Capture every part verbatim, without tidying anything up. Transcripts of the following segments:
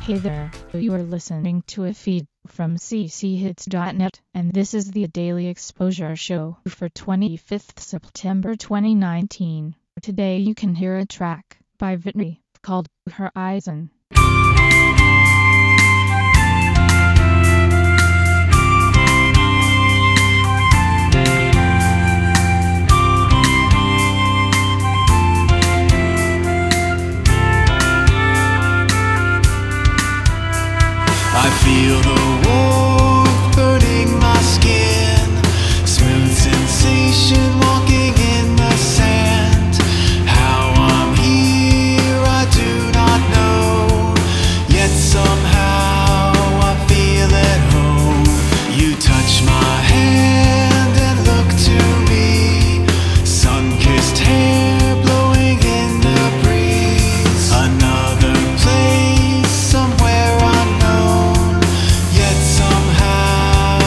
Hey there, you are listening to a feed from c c hits dot net, and this is the Daily Exposure Show for twenty-fifth September twenty nineteen. Today you can hear a track by Vitri called Horizon. I feel the warmth burning my skin, smooth sensation walking in the sand. How I'm here I do not know, yet somehow I feel at home. You touch my hand and look to me, sun-kissed hair blowing in the breeze. Another place, somewhere unknown, yet somehow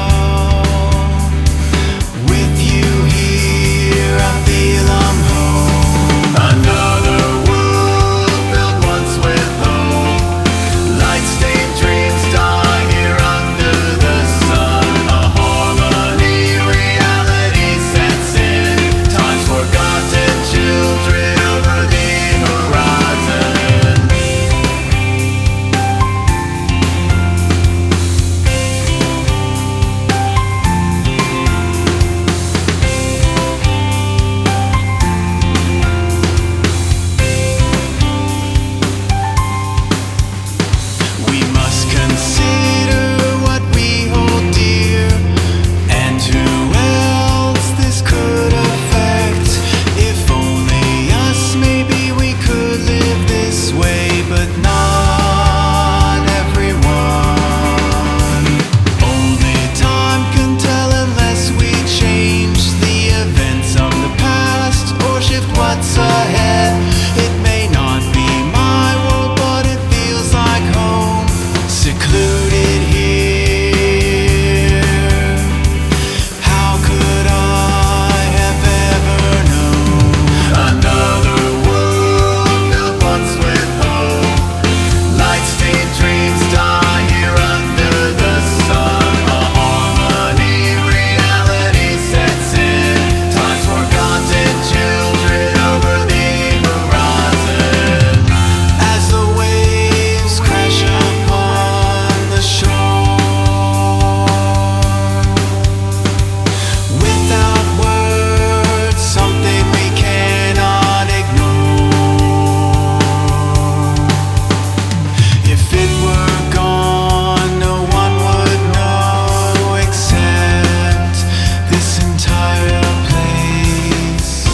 with you here I feel I'm home. Another world filled once with hope, light-stained dreams die here under the sun. A harmony, reality sets in, time's forgotten children over the horizon. We must consider what we hold dear, and who else this could affect. If only us, maybe we could live this way, but not everyone. Only time can tell unless we change the events of the past or shift what's ahead. It may not be my world, but it feels like home, secluded here. How could I have ever known? Another world filled once with hope, light-stained dreams die here under the sun. A harmony, reality sets in, time's forgotten children over the horizon. As the waves crash upon the shore, without words, something we cannot ignore. If it were gone, no one would know except this entire place.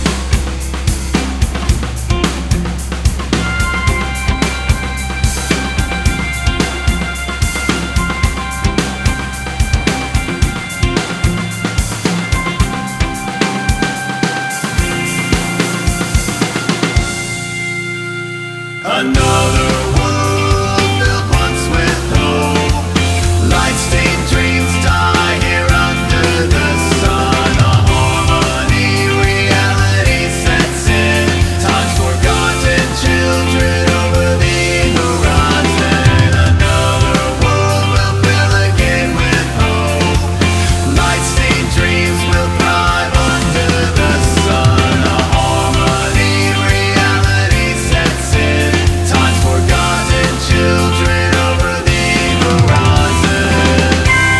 Another world filled once with hope, light-stained dreams die here under the sun. A harmony, reality sets in, time's forgotten children over the horizon. Another world will fill again with hope, light-stained dreams will thrive under the sun. A harmony, reality sets in, time's forgotten children over the horizon.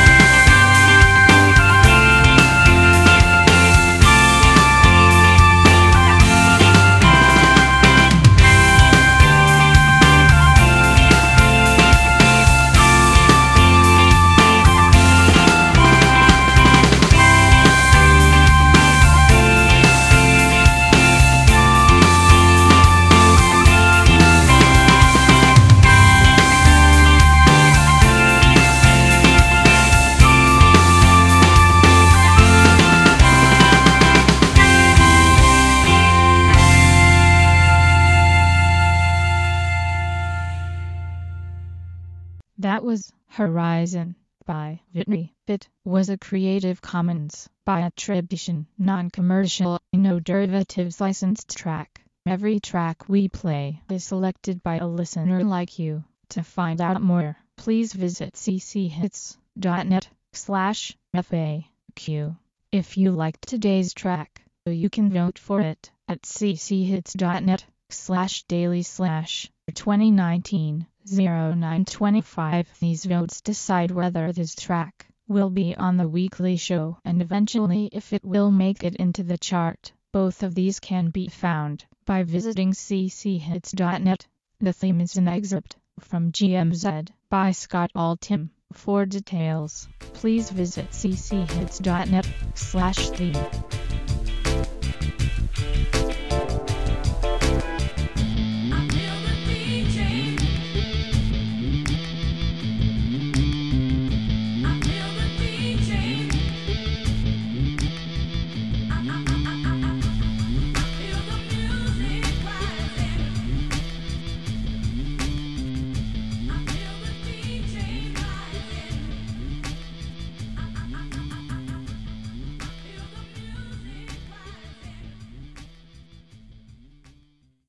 That was Horizon by Vitri. It was a Creative Commons by attribution, non-commercial, no derivatives licensed track. Every track we play is selected by a listener like you. To find out more, please visit cchits.net slash FAQ. If you liked today's track, you can vote for it at cchits.net slash daily slash 2019 0925. These votes decide whether this track will be on the weekly show and eventually if it will make it into the chart. Both of these can be found by visiting cchits.net. The theme is an excerpt from G M Z by Scott Altham. For details, please visit cchits.net slash theme.